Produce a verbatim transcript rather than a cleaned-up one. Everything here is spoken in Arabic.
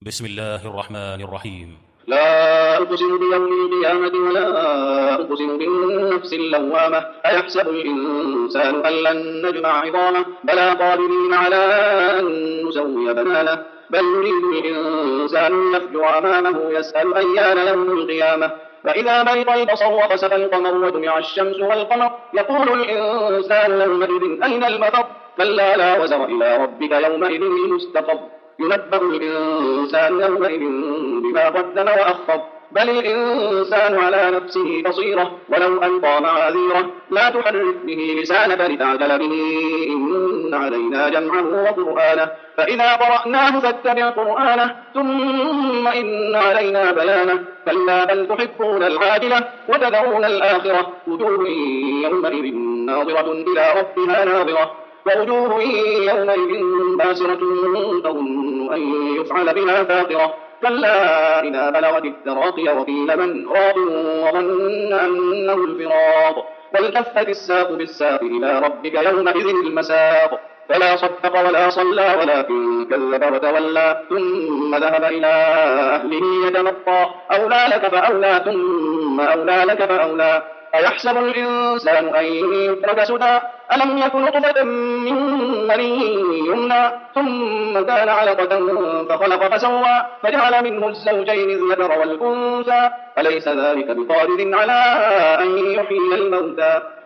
بسم الله الرحمن الرحيم. لا أقسم بيوم القيامة ولا أقسم بالنفس اللوامة أيحسب الإنسان أن لن نجمع عظامه بلى قادرين على أن نسوي بنانه بل يريد الإنسان يفجر أمامه يسأل أيان يوم القيامة فإذا برق البصر وخسف القمر وجمع الشمس والقمر يقول الإنسان يومئذ أين المفر كلا لا وزر إلى ربك يومئذ المستقر ينبأ الإنسان يومئذ بما قدم وأخر بل الإنسان على نفسه بصيرة ولو ألقى معاذيره لا تحرك به لسانك لتعجل به إن علينا جمعه وقرآنه فإذا قرأناه فاتبع قرآنه ثم إن علينا بيانه كلا بل تحبون العاجلة وتذرون الآخرة وجوه يومئذ ناظرة إلى ربها ناظرة ووجوه يومئذ باسرة تظن أن يفعل بها فاقرة كلا إذا بلغت التراقي وقيل من راق وظن أنه الفراق والتفت الساق بالساق إلى ربك يومئذ المساق فلا صدق ولا صلى ولكن كذب وتولى ثم ذهب إلى أهله يتمطى أولى لك فأولى ثم أولى لك فأولى أيحسب الإنسان أن يترك سدى ألم يكن نطفة من مني يمنى ثم كان علقة فخلق فسوى فجعل منه الزوجين الذكر والأنثى أليس ذلك بقادر على أن يحيي الموتى